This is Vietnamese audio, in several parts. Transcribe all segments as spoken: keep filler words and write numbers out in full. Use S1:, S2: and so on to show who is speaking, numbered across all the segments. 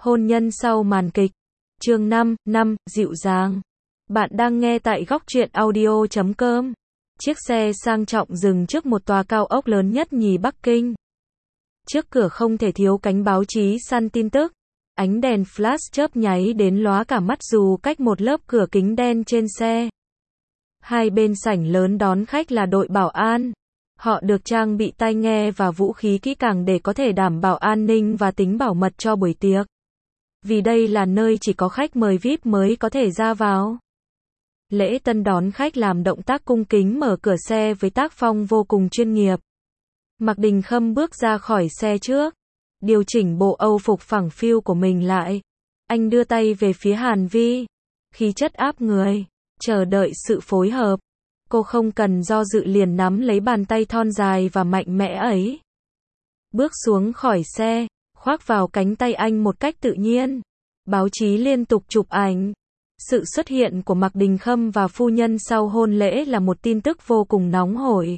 S1: Hôn nhân sau màn kịch. Chương năm, năm, dịu dàng. Bạn đang nghe tại góc truyện audio chấm com. Chiếc xe sang trọng dừng trước một tòa cao ốc lớn nhất nhì Bắc Kinh. Trước cửa không thể thiếu cánh báo chí săn tin tức. Ánh đèn flash chớp nháy đến lóa cả mắt dù cách một lớp cửa kính đen trên xe. Hai bên sảnh lớn đón khách là đội bảo an. Họ được trang bị tai nghe và vũ khí kỹ càng để có thể đảm bảo an ninh và tính bảo mật cho buổi tiệc. Vì đây là nơi chỉ có khách mời vi ai pi mới có thể ra vào. Lễ tân đón khách làm động tác cung kính mở cửa xe với tác phong vô cùng chuyên nghiệp. Mạc Đình Khâm bước ra khỏi xe trước, điều chỉnh bộ âu phục phẳng phiu của mình lại. Anh đưa tay về phía Hàn Vi, khí chất áp người, chờ đợi sự phối hợp. Cô không cần do dự liền nắm lấy bàn tay thon dài và mạnh mẽ ấy. Bước xuống khỏi xe, khoác vào cánh tay anh một cách tự nhiên. Báo chí liên tục chụp ảnh. Sự xuất hiện của Mạc Đình Khâm và phu nhân sau hôn lễ là một tin tức vô cùng nóng hổi.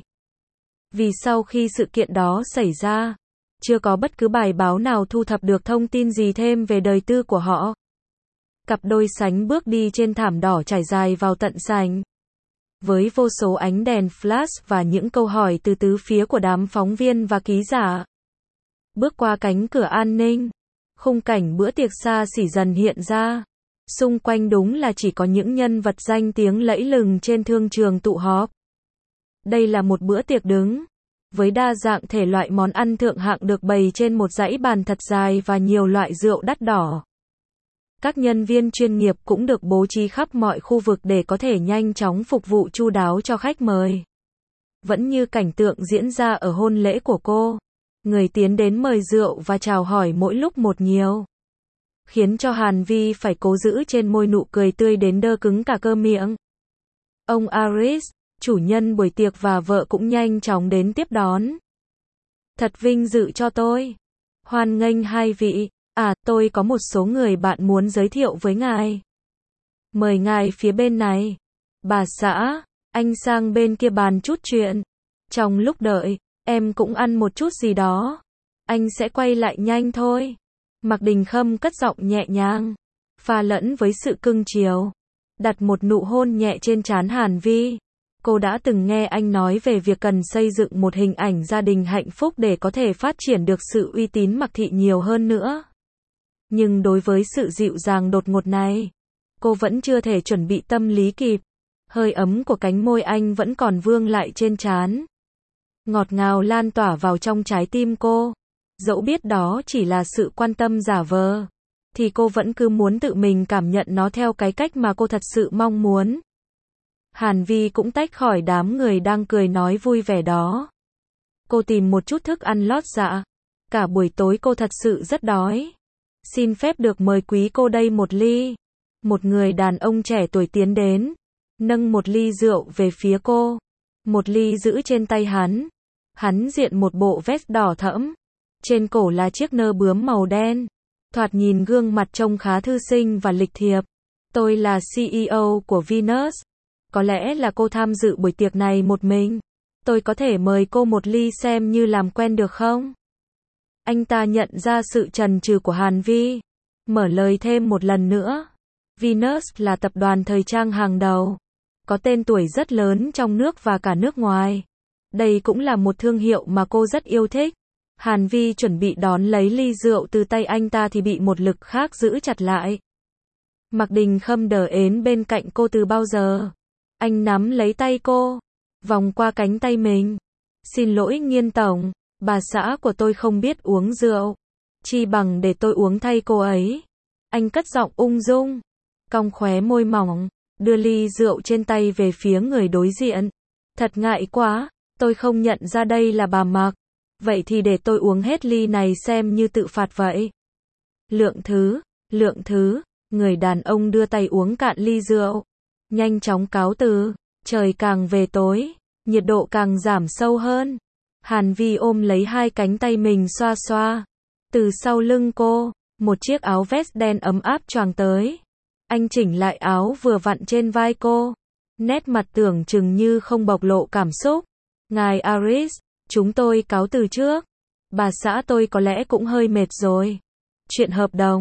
S1: Vì sau khi sự kiện đó xảy ra, chưa có bất cứ bài báo nào thu thập được thông tin gì thêm về đời tư của họ. Cặp đôi sánh bước đi trên thảm đỏ trải dài vào tận sảnh. Với vô số ánh đèn flash và những câu hỏi từ tứ phía của đám phóng viên và ký giả. Bước qua cánh cửa an ninh, khung cảnh bữa tiệc xa xỉ dần hiện ra. Xung quanh đúng là chỉ có những nhân vật danh tiếng lẫy lừng trên thương trường tụ họp. Đây là một bữa tiệc đứng, với đa dạng thể loại món ăn thượng hạng được bày trên một dãy bàn thật dài và nhiều loại rượu đắt đỏ. Các nhân viên chuyên nghiệp cũng được bố trí khắp mọi khu vực để có thể nhanh chóng phục vụ chu đáo cho khách mời. Vẫn như cảnh tượng diễn ra ở hôn lễ của cô. Người tiến đến mời rượu và chào hỏi mỗi lúc một nhiều. Khiến cho Hàn Vi phải cố giữ trên môi nụ cười tươi đến đơ cứng cả cơ miệng. Ông Aris, chủ nhân buổi tiệc và vợ cũng nhanh chóng đến tiếp đón. Thật vinh dự cho tôi. Hoan nghênh hai vị. À, tôi có một số người bạn muốn giới thiệu với ngài. Mời ngài phía bên này. Bà xã, anh sang bên kia bàn chút chuyện. Trong lúc đợi, em cũng ăn một chút gì đó. Anh sẽ quay lại nhanh thôi. Mạc Đình Khâm cất giọng nhẹ nhàng, pha lẫn với sự cưng chiều. Đặt một nụ hôn nhẹ trên trán Hàn Vi. Cô đã từng nghe anh nói về việc cần xây dựng một hình ảnh gia đình hạnh phúc để có thể phát triển được sự uy tín Mạc thị nhiều hơn nữa. Nhưng đối với sự dịu dàng đột ngột này, cô vẫn chưa thể chuẩn bị tâm lý kịp. Hơi ấm của cánh môi anh vẫn còn vương lại trên trán. Ngọt ngào lan tỏa vào trong trái tim cô. Dẫu biết đó chỉ là sự quan tâm giả vờ, thì cô vẫn cứ muốn tự mình cảm nhận nó theo cái cách mà cô thật sự mong muốn. Hàn Vi cũng tách khỏi đám người đang cười nói vui vẻ đó. Cô tìm một chút thức ăn lót dạ. Cả buổi tối cô thật sự rất đói. Xin phép được mời quý cô đây một ly. Một người đàn ông trẻ tuổi tiến đến, nâng một ly rượu về phía cô. Một ly giữ trên tay hắn. Hắn diện một bộ vest đỏ thẫm. Trên cổ là chiếc nơ bướm màu đen. Thoạt nhìn gương mặt trông khá thư sinh và lịch thiệp. Tôi là xê e ô của Venus. Có lẽ là cô tham dự buổi tiệc này một mình. Tôi có thể mời cô một ly xem như làm quen được không? Anh ta nhận ra sự chần chừ của Hàn Vi. Mở lời thêm một lần nữa. Venus là tập đoàn thời trang hàng đầu. Có tên tuổi rất lớn trong nước và cả nước ngoài. Đây cũng là một thương hiệu mà cô rất yêu thích. Hàn Vi chuẩn bị đón lấy ly rượu từ tay anh ta thì bị một lực khác giữ chặt lại. Mạc Đình Khâm đờ ến bên cạnh cô từ bao giờ. Anh nắm lấy tay cô, vòng qua cánh tay mình. Xin lỗi Nghiên tổng, bà xã của tôi không biết uống rượu. Chi bằng để tôi uống thay cô ấy. Anh cất giọng ung dung, cong khóe môi mỏng, đưa ly rượu trên tay về phía người đối diện. Thật ngại quá, tôi không nhận ra đây là bà Mạc. Vậy thì để tôi uống hết ly này xem như tự phạt vậy. Lượng thứ, lượng thứ, người đàn ông đưa tay uống cạn ly rượu. Nhanh chóng cáo từ, trời càng về tối, nhiệt độ càng giảm sâu hơn. Hàn Vi ôm lấy hai cánh tay mình xoa xoa. Từ sau lưng cô, một chiếc áo vest đen ấm áp choàng tới. Anh chỉnh lại áo vừa vặn trên vai cô. Nét mặt tưởng chừng như không bộc lộ cảm xúc. Ngài Aris, chúng tôi cáo từ trước. Bà xã tôi có lẽ cũng hơi mệt rồi. Chuyện hợp đồng,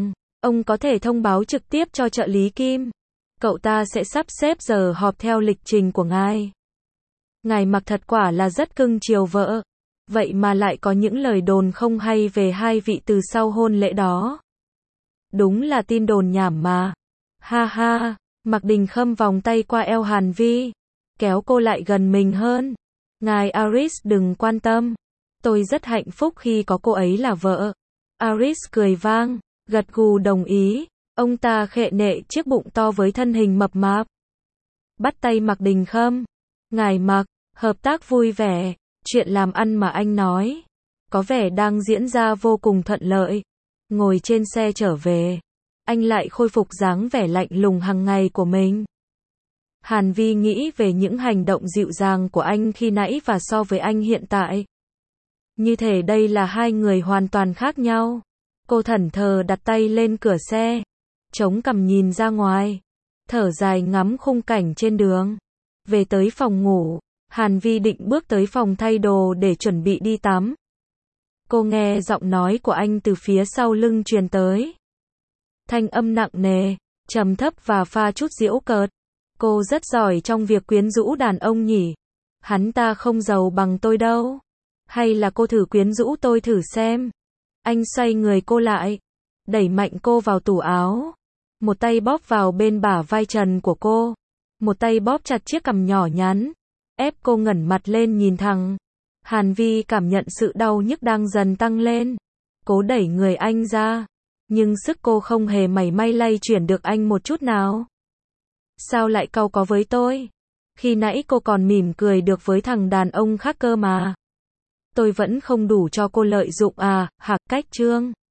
S1: Ông có thể thông báo trực tiếp cho trợ lý Kim. Cậu ta sẽ sắp xếp giờ họp theo lịch trình của ngài. Ngài Mặc thật quả là rất cưng chiều vợ. Vậy mà lại có những lời đồn không hay về hai vị từ sau hôn lễ đó. Đúng là tin đồn nhảm mà. Ha ha, Mạc Đình Khâm vòng tay qua eo Hàn Vi, kéo cô lại gần mình hơn. Ngài Aris đừng quan tâm. Tôi rất hạnh phúc khi có cô ấy là vợ. Aris cười vang, gật gù đồng ý. Ông ta khệ nệ chiếc bụng to với thân hình mập mạp. Bắt tay Mạc Đình Khâm. Ngài Mạc, hợp tác vui vẻ. Chuyện làm ăn mà anh nói có vẻ đang diễn ra vô cùng thuận lợi. Ngồi trên xe trở về, anh lại khôi phục dáng vẻ lạnh lùng hàng ngày của mình. Hàn Vi nghĩ về những hành động dịu dàng của anh khi nãy và so với anh hiện tại. Như thể đây là hai người hoàn toàn khác nhau. Cô thẫn thờ đặt tay lên cửa xe, chống cằm nhìn ra ngoài, thở dài ngắm khung cảnh trên đường. Về tới phòng ngủ, Hàn Vi định bước tới phòng thay đồ để chuẩn bị đi tắm. Cô nghe giọng nói của anh từ phía sau lưng truyền tới. Thanh âm nặng nề, trầm thấp và pha chút giễu cợt. Cô rất giỏi trong việc quyến rũ đàn ông nhỉ? Hắn ta không giàu bằng tôi đâu. Hay là cô thử quyến rũ tôi thử xem? Anh xoay người cô lại, đẩy mạnh cô vào tủ áo. Một tay bóp vào bên bả vai trần của cô. Một tay bóp chặt chiếc cằm nhỏ nhắn, ép cô ngẩng mặt lên nhìn thẳng. Hàn Vi cảm nhận sự đau nhức đang dần tăng lên. Cố đẩy người anh ra, nhưng sức cô không hề mảy may lay chuyển được anh một chút nào. Sao lại cau có với tôi? Khi nãy cô còn mỉm cười được với thằng đàn ông khác cơ mà. Tôi vẫn không đủ cho cô lợi dụng à, hạc cách trương.